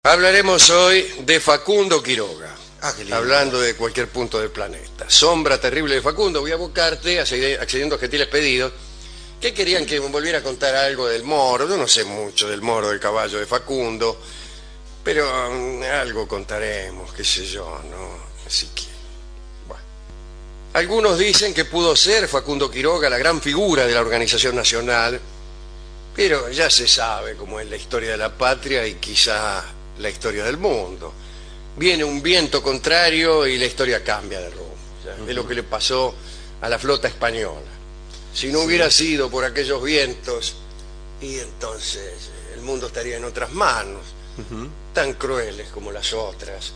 Hablaremos hoy de Facundo Quiroga, qué lindo. hablando de cualquier punto del planeta. Sombra terrible de Facundo. Voy a buscarte, accediendo a gentiles pedidos, que querían que me volviera a contar algo del Moro. Yo no sé mucho del Moro, del caballo de Facundo, pero algo contaremos, qué sé yo, ¿no? Así que, bueno. Algunos dicen que pudo ser Facundo Quiroga la gran figura de la Organización Nacional, pero ya se sabe cómo es la historia de la patria y quizá la historia del mundo. Viene un viento contrario y la historia cambia de rumbo. Es lo que le pasó a la flota española. Si no hubiera sido por aquellos vientos, y entonces el mundo estaría en otras manos, tan crueles como las otras.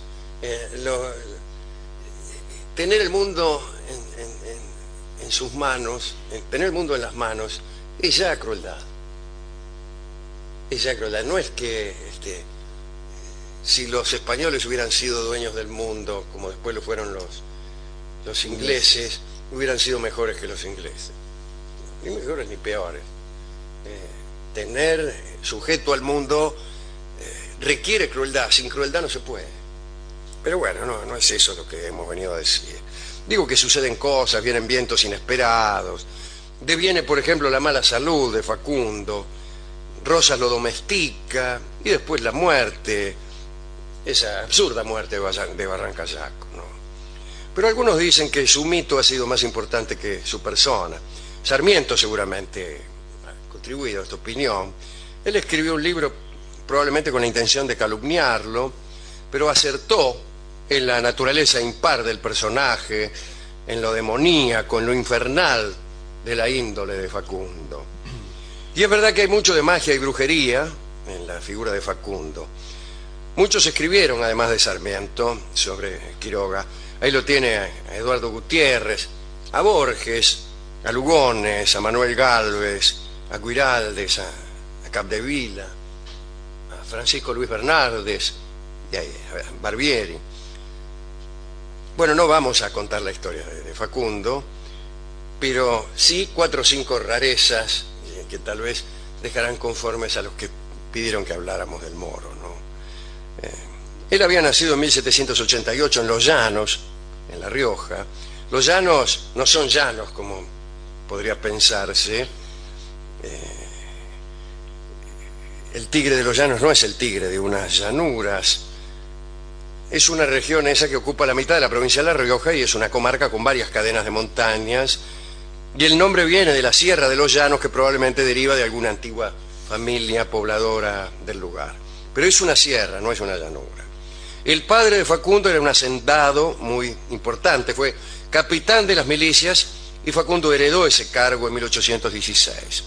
Tener el mundo en sus manos, tener el mundo en las manos, es ya crueldad. Es ya crueldad. No es que si los españoles hubieran sido dueños del mundo, como después lo fueron los ingleses, hubieran sido mejores que los ingleses. Ni mejores ni peores. Tener sujeto al mundo requiere crueldad. Sin crueldad no se puede. Pero bueno, no es eso lo que hemos venido a decir. Digo que suceden cosas, vienen vientos inesperados. Deviene, por ejemplo, la mala salud de Facundo. Rosas lo domestica y después la muerte, esa absurda muerte de Barrancallaco, ¿no? Pero algunos dicen que su mito ha sido más importante que su persona. Sarmiento seguramente ha contribuido a esta opinión. Él escribió un libro probablemente con la intención de calumniarlo, pero acertó en la naturaleza impar del personaje, en lo demoníaco, en lo infernal de la índole de Facundo. Y es verdad que hay mucho de magia y brujería en la figura de Facundo. Muchos escribieron, además de Sarmiento, sobre Quiroga. Ahí lo tiene a Eduardo Gutiérrez, a Borges, a Lugones, a Manuel Gálvez, a Guiraldes, a Capdevila, a Francisco Luis Bernardes, y a Barbieri. Bueno, no vamos a contar la historia de Facundo, pero sí 4 o 5 rarezas que tal vez dejarán conformes a los que pidieron que habláramos del Moro, ¿no? Él había nacido en 1788 en Los Llanos, en La Rioja. Los llanos no son llanos como podría pensarse. El Tigre de los Llanos no es el Tigre de unas llanuras. Es una región esa que ocupa la mitad de la provincia de La Rioja y es una comarca con varias cadenas de montañas. Y el nombre viene de la Sierra de los Llanos, que probablemente deriva de alguna antigua familia pobladora del lugar. Pero es una sierra, no es una llanura. El padre de Facundo era un hacendado muy importante, fue capitán de las milicias y Facundo heredó ese cargo en 1816.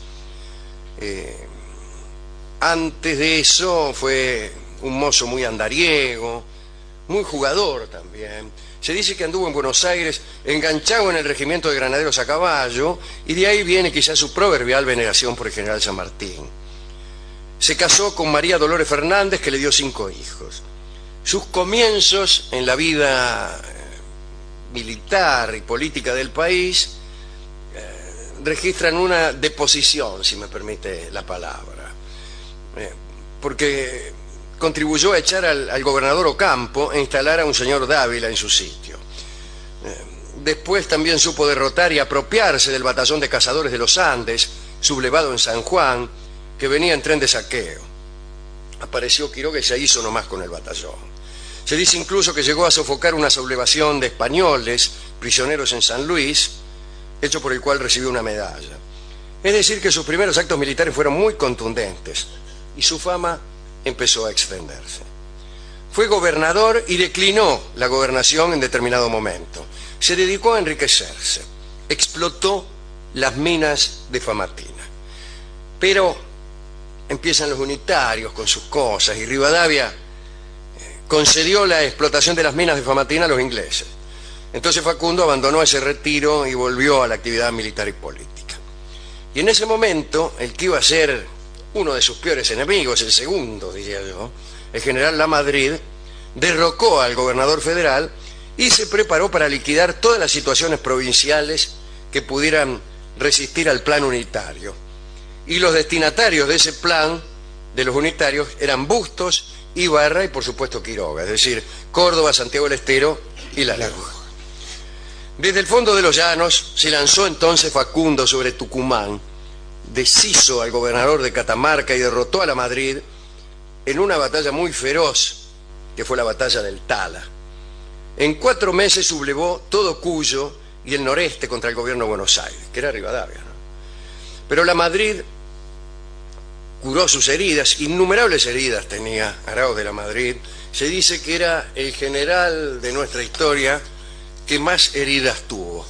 Antes de eso fue un mozo muy andariego, muy jugador también. Se dice que anduvo en Buenos Aires enganchado en el regimiento de granaderos a caballo, y de ahí viene quizás su proverbial veneración por el general San Martín. Se casó con María Dolores Fernández, que le dio 5 hijos. Sus comienzos en la vida militar y política del país registran una deposición, si me permite la palabra, porque contribuyó a echar al gobernador Ocampo e instalar a un señor Dávila en su sitio. Después también supo derrotar y apropiarse del batallón de cazadores de los Andes, sublevado en San Juan, que venía en tren de saqueo. Apareció Quiroga y se hizo nomás con el batallón. Se dice incluso que llegó a sofocar una sublevación de españoles, prisioneros en San Luis, hecho por el cual recibió una medalla. Es decir, que sus primeros actos militares fueron muy contundentes y su fama empezó a extenderse. Fue gobernador y declinó la gobernación en determinado momento. Se dedicó a enriquecerse, explotó las minas de Famatina. Pero empiezan los unitarios con sus cosas y Rivadavia concedió la explotación de las minas de Famatina a los ingleses. Entonces Facundo abandonó ese retiro y volvió a la actividad militar y política. Y en ese momento, el que iba a ser uno de sus peores enemigos, el segundo, diría yo, el general Lamadrid, derrocó al gobernador federal y se preparó para liquidar todas las situaciones provinciales que pudieran resistir al plan unitario. Y los destinatarios de ese plan de los unitarios eran Bustos, Ibarra y por supuesto Quiroga, es decir, Córdoba, Santiago del Estero y La Rioja. Desde el fondo de los llanos se lanzó entonces Facundo sobre Tucumán, deshizo al gobernador de Catamarca y derrotó a la Madrid en una batalla muy feroz, que fue la batalla del Tala. En 4 meses sublevó todo Cuyo y el noreste contra el gobierno de Buenos Aires, que era Rivadavia, ¿no? Pero la Madrid curó sus heridas, innumerables heridas tenía Arauz de la Madrid. Se dice que era el general de nuestra historia que más heridas tuvo.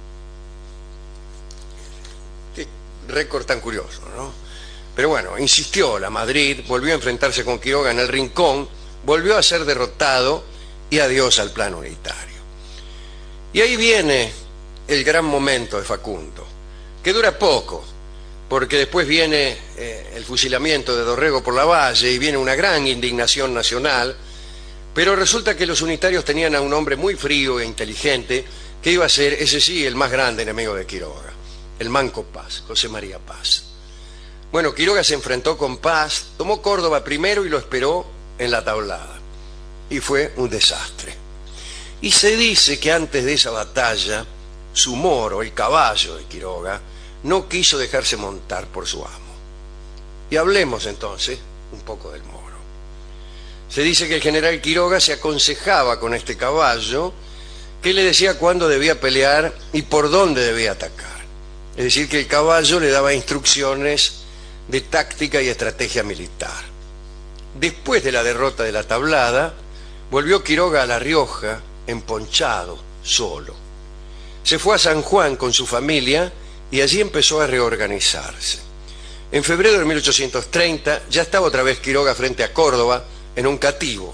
Qué récord tan curioso, ¿no? Pero bueno, insistió la Madrid, volvió a enfrentarse con Quiroga en el Rincón, volvió a ser derrotado y adiós al plan unitario. Y ahí viene el gran momento de Facundo, que dura poco, porque después viene el fusilamiento de Dorrego por Lavalle y viene una gran indignación nacional, pero resulta que los unitarios tenían a un hombre muy frío e inteligente que iba a ser, ese sí, el más grande enemigo de Quiroga, el Manco Paz, José María Paz. Bueno, Quiroga se enfrentó con Paz, tomó Córdoba primero y lo esperó en la Tablada, y fue un desastre. Y se dice que antes de esa batalla, su moro, el caballo de Quiroga, no quiso dejarse montar por su amo. Y hablemos entonces un poco del moro. Se dice que el general Quiroga se aconsejaba con este caballo, que le decía cuándo debía pelear y por dónde debía atacar. Es decir, que el caballo le daba instrucciones de táctica y estrategia militar. Después de la derrota de la Tablada, volvió Quiroga a La Rioja, emponchado, solo. Se fue a San Juan con su familia y allí empezó a reorganizarse. En febrero de 1830 ya estaba otra vez Quiroga frente a Córdoba en un cativo.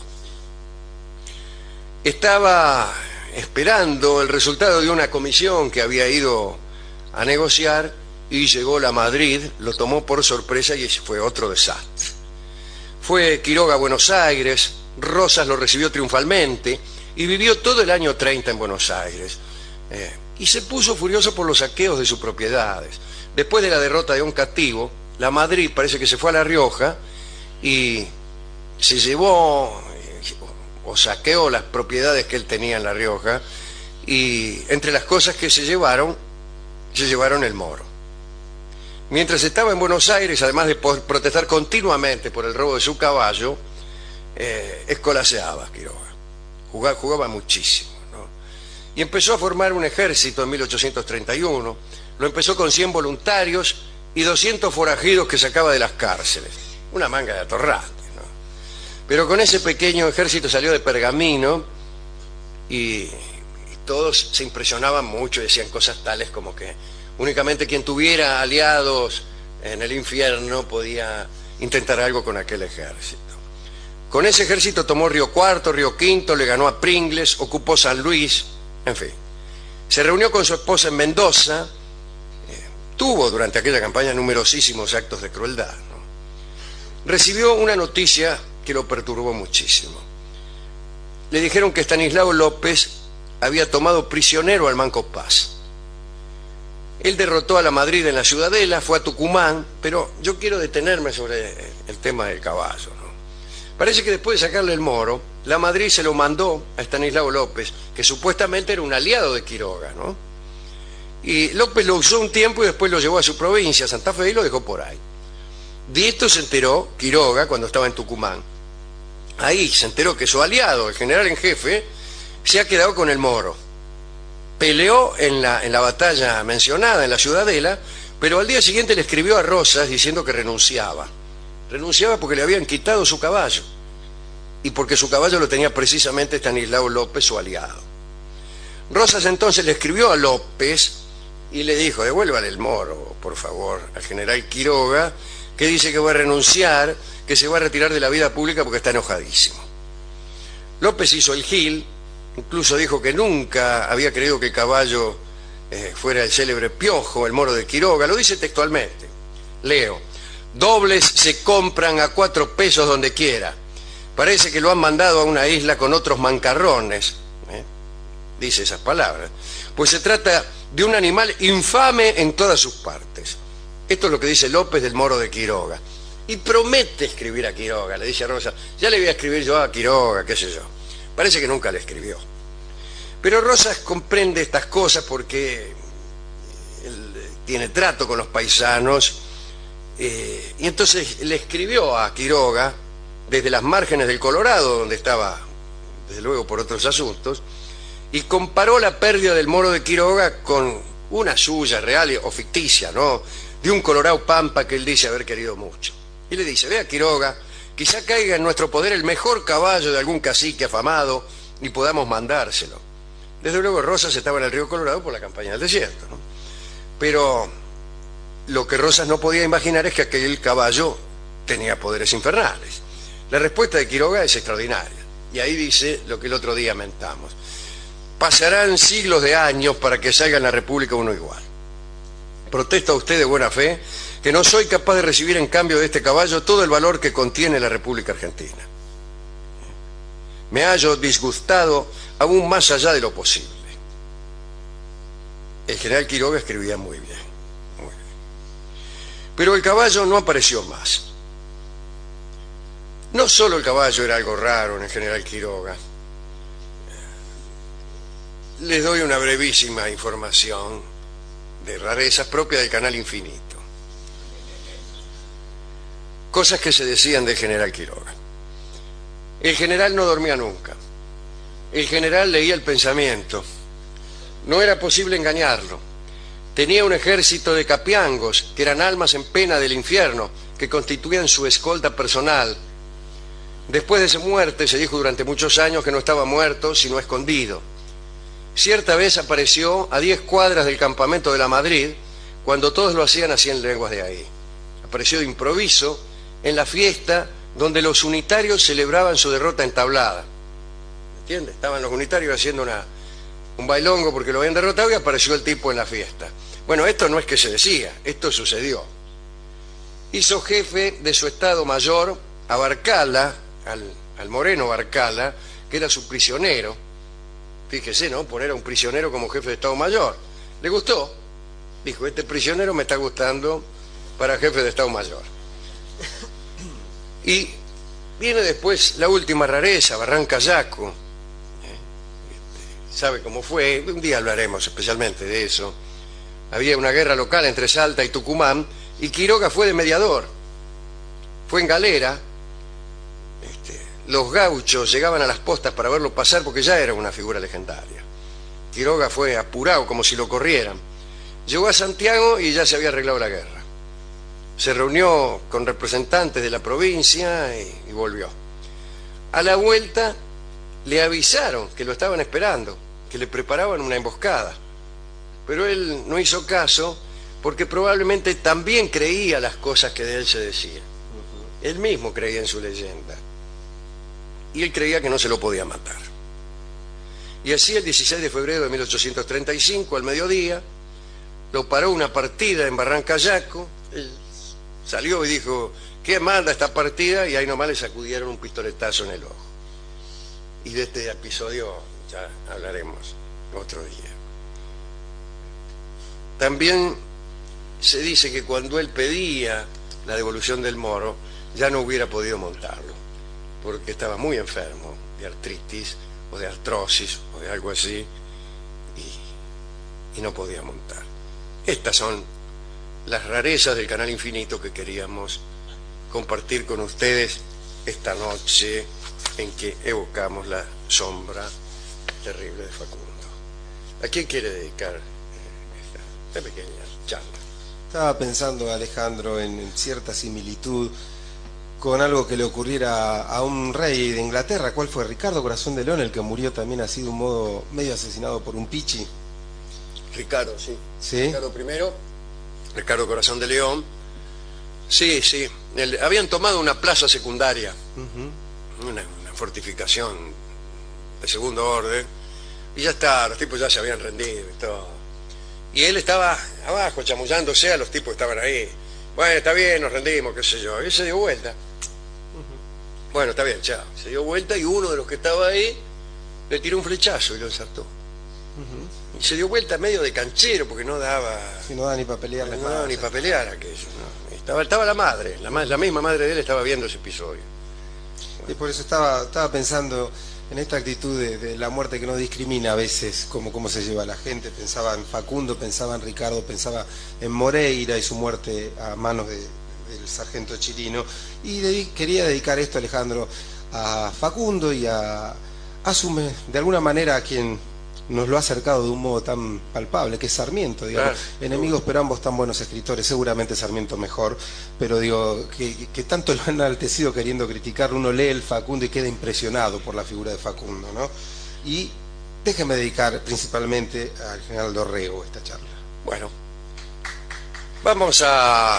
Estaba esperando el resultado de una comisión que había ido a negociar y llegó la Madrid, lo tomó por sorpresa y fue otro desastre. Fue Quiroga a Buenos Aires, Rosas lo recibió triunfalmente y vivió todo el año 30 en Buenos Aires. Y se puso furioso por los saqueos de sus propiedades. Después de la derrota de un cativo, la Madrid parece que se fue a La Rioja y se llevó o saqueó las propiedades que él tenía en La Rioja, y entre las cosas que se llevaron el moro. Mientras estaba en Buenos Aires, además de protestar continuamente por el robo de su caballo, escolaseaba Quiroga, jugaba muchísimo, ¿no? Y empezó a formar un ejército en 1831, lo empezó con 100 voluntarios y 200 forajidos que sacaba de las cárceles, una manga de atorrante, ¿no? Pero con ese pequeño ejército salió de Pergamino y todos se impresionaban mucho y decían cosas tales como que únicamente quien tuviera aliados en el infierno podía intentar algo con aquel ejército. Con ese ejército tomó Río Cuarto, Río Quinto, le ganó a Pringles, ocupó San Luis, en fin. Se reunió con su esposa en Mendoza, tuvo durante aquella campaña numerosísimos actos de crueldad, ¿no? Recibió una noticia que lo perturbó muchísimo. Le dijeron que Estanislao López había tomado prisionero al Manco Paz. Él derrotó a la Madrid en la Ciudadela, fue a Tucumán, pero yo quiero detenerme sobre el tema del caballo, ¿no? Parece que después de sacarle el moro, la Madrid se lo mandó a Estanislao López, que supuestamente era un aliado de Quiroga, ¿no? Y López lo usó un tiempo y después lo llevó a su provincia, Santa Fe, y lo dejó por ahí. De esto se enteró Quiroga cuando estaba en Tucumán. Ahí se enteró que su aliado, el general en jefe, se ha quedado con el moro. Peleó en la batalla mencionada, en la Ciudadela, pero al día siguiente le escribió a Rosas diciendo que renunciaba. Renunciaba porque le habían quitado su caballo y porque su caballo lo tenía precisamente Estanislao López, su aliado. Rosas entonces le escribió a López y le dijo: devuélvale el moro, por favor, al general Quiroga, que dice que va a renunciar, que se va a retirar de la vida pública porque está enojadísimo. López hizo el gil, incluso dijo que nunca había creído que el caballo fuera el célebre Piojo, el moro de Quiroga. Lo dice textualmente, leo: dobles se compran a 4 pesos donde quiera. Parece que lo han mandado a una isla con otros mancarrones. Dice esas palabras. Pues se trata de un animal infame en todas sus partes. Esto es lo que dice López del moro de Quiroga. y promete escribir a Quiroga. Le dice a Rosas, ya le voy a escribir yo a Quiroga, qué sé yo. Parece que nunca le escribió. Pero Rosas comprende estas cosas porque él tiene trato con los paisanos, y entonces le escribió a Quiroga desde las márgenes del Colorado, donde estaba, desde luego, por otros asuntos, y comparó la pérdida del moro de Quiroga con una suya real o ficticia, ¿no?, de un Colorado pampa que él dice haber querido mucho. Y le dice, vea Quiroga, quizá caiga en nuestro poder el mejor caballo de algún cacique afamado y podamos mandárselo. Desde luego Rosas estaba en el río Colorado por la campaña del desierto, ¿no? Pero lo que Rosas no podía imaginar es que aquel caballo tenía poderes infernales. La respuesta de Quiroga es extraordinaria, y ahí dice lo que el otro día mentamos. Pasarán siglos de años para que salga en la República uno igual. Protesto a usted de buena fe que no soy capaz de recibir en cambio de este caballo todo el valor que contiene la República Argentina. Me hallo disgustado aún más allá de lo posible. El general Quiroga escribía muy bien, muy bien. Pero el caballo no apareció más. No solo el caballo era algo raro en el general Quiroga. Les doy una brevísima información de rarezas propias del canal Infinito. Cosas que se decían del general Quiroga. El general no dormía nunca. El general leía el pensamiento. No era posible engañarlo. Tenía un ejército de capiangos, que eran almas en pena del infierno, que constituían su escolta personal. Después de su muerte, se dijo durante muchos años que no estaba muerto, sino escondido. Cierta vez apareció a 10 cuadras del campamento de la Madrid, cuando todos lo hacían a 100 leguas de ahí. Apareció de improviso en la fiesta donde los unitarios celebraban su derrota entablada. ¿Entiendes? Estaban los unitarios haciendo un bailongo porque lo habían derrotado y apareció el tipo en la fiesta. Bueno, esto no es que se decía, esto sucedió. Hizo jefe de su Estado Mayor a Barcala, al moreno Barcala, que era su prisionero. Fíjese, ¿no? Poner a un prisionero como jefe de Estado Mayor. ¿Le gustó? Dijo, este prisionero me está gustando para jefe de Estado Mayor. Y viene después la última rareza, Barranca Yaco. ¿Sabe cómo fue? Un día hablaremos especialmente de eso. Había una guerra local entre Salta y Tucumán, y Quiroga fue de mediador. Fue en galera. Los gauchos llegaban a las postas para verlo pasar porque ya era una figura legendaria. Quiroga fue apurado como si lo corrieran. Llegó a Santiago y ya se había arreglado la guerra. Se reunió con representantes de la provincia y volvió. A la vuelta le avisaron que lo estaban esperando, que le preparaban una emboscada. Pero él no hizo caso porque probablemente también creía las cosas que de él se decían. Él mismo creía en su leyenda. Y él creía que no se lo podía matar. Y así el 16 de febrero de 1835, al mediodía, lo paró una partida en Barranca Yaco. Él salió y dijo, ¿qué manda esta partida? Y ahí nomás le sacudieron un pistoletazo en el ojo. Y de este episodio ya hablaremos otro día. También se dice que cuando él pedía la devolución del moro, ya no hubiera podido montarlo, porque estaba muy enfermo de artritis o de artrosis o de algo así, y no podía montar. Estas son las rarezas del canal Infinito que queríamos compartir con ustedes esta noche en que evocamos la sombra terrible de Facundo. ¿A quién quiere dedicar esta pequeña charla? Estaba pensando, Alejandro, en cierta similitud con algo que le ocurriera a un rey de Inglaterra. ¿Cuál fue? Ricardo Corazón de León, el que murió también así de un modo medio asesinado por un pichi. Ricardo, sí. ¿Sí? Ricardo I, Ricardo Corazón de León. Sí, sí. Habían tomado una plaza secundaria, una fortificación de segundo orden, y ya está, los tipos ya se habían rendido y todo. Y él estaba abajo chamullándose a los tipos que estaban ahí. Bueno, está bien, nos rendimos, qué sé yo. Y él se dio vuelta. Bueno, está bien, chao. Se dio vuelta y uno de los que estaba ahí le tiró un flechazo y lo ensartó. Y se dio vuelta medio de canchero porque no daba... Sí, no daba ni para pelear. No daba ni para pelear aquello, ¿no? Estaba la madre, la misma madre de él estaba viendo ese episodio. Y por eso estaba pensando en esta actitud de la muerte que no discrimina a veces cómo se lleva la gente. Pensaba en Facundo, pensaba en Ricardo, pensaba en Moreira y su muerte a manos del sargento Chirino. Y quería dedicar esto, Alejandro, a Facundo y a Asume, de alguna manera a quien nos lo ha acercado de un modo tan palpable, que es Sarmiento, digamos. Claro, enemigos pero ambos tan buenos escritores, seguramente Sarmiento mejor, pero digo, que tanto lo han enaltecido queriendo criticar, uno lee el Facundo y queda impresionado por la figura de Facundo, ¿no? Y déjeme dedicar principalmente al general Dorrego esta charla. Bueno, vamos a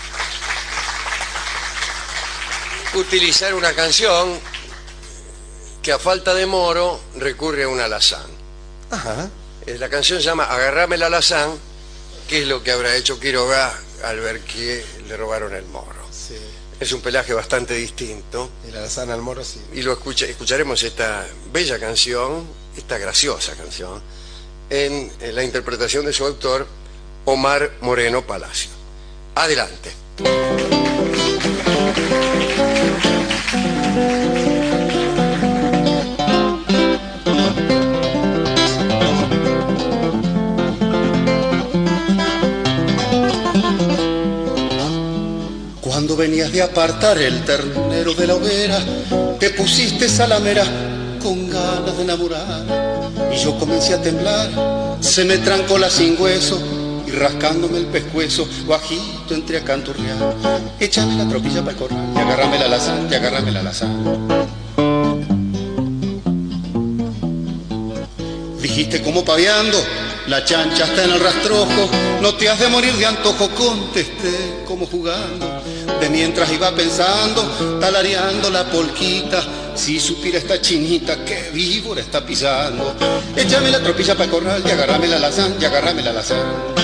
utilizar una canción que a falta de moro recurre a un alazán. Ajá. La canción se llama Agarrame el alazán, que es lo que habrá hecho Quiroga al ver que le robaron el moro. Sí. Es un pelaje bastante distinto. El alazán al moro, sí. Y escucharemos esta bella canción, esta graciosa canción, en la interpretación de su autor, Omar Moreno Palacio. Adelante. Cuando venías de apartar el ternero de la hoguera, te pusiste salamera con ganas de enamorar. Y yo comencé a temblar, se me trancó la sin hueso, y rascándome el pescuezo, bajito entré a canturrear. Échame la tropilla para el corral, y agárrame la alazán, y agárrame la alazán. Dijiste como paveando, la chancha está en el rastrojo, no te has de morir de antojo, contesté como jugando. De mientras iba pensando, talareando la polquita, si supiera esta chinita que víbora está pisando. Échame la tropilla para el corral y agárrame la alazán, y agárrame la alazán.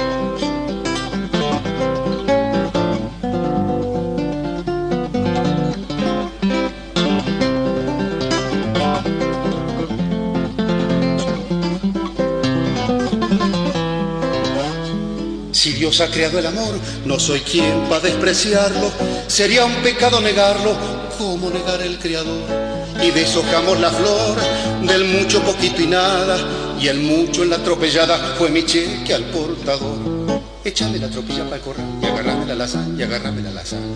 Si Dios ha creado el amor, no soy quien para despreciarlo. Sería un pecado negarlo, como negar el Creador. Y deshojamos la flor del mucho, poquito y nada, y el mucho en la atropellada fue mi cheque al portador. Échame la tropilla para el corral y agárrame la alazán, y agárrame la alazán.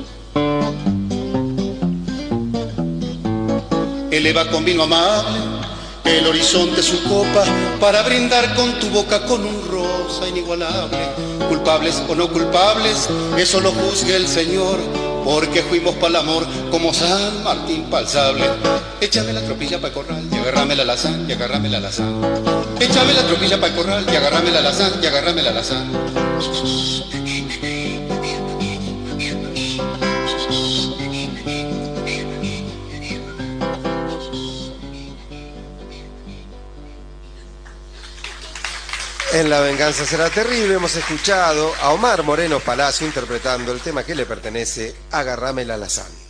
Eleva con vino amable el horizonte su copa para brindar con tu boca con un rosa inigualable. Culpables o no culpables, eso lo juzgue el Señor, porque fuimos para el amor como San Martín pa'l sable. Échame la tropilla para el corral y agárrame la alazán, y agárrame la alazán. Échame la tropilla para el corral y agárrame la alazán, y agárrame la alazán. En La venganza será terrible hemos escuchado a Omar Moreno Palacio interpretando el tema que le pertenece, Agárrame la alazán.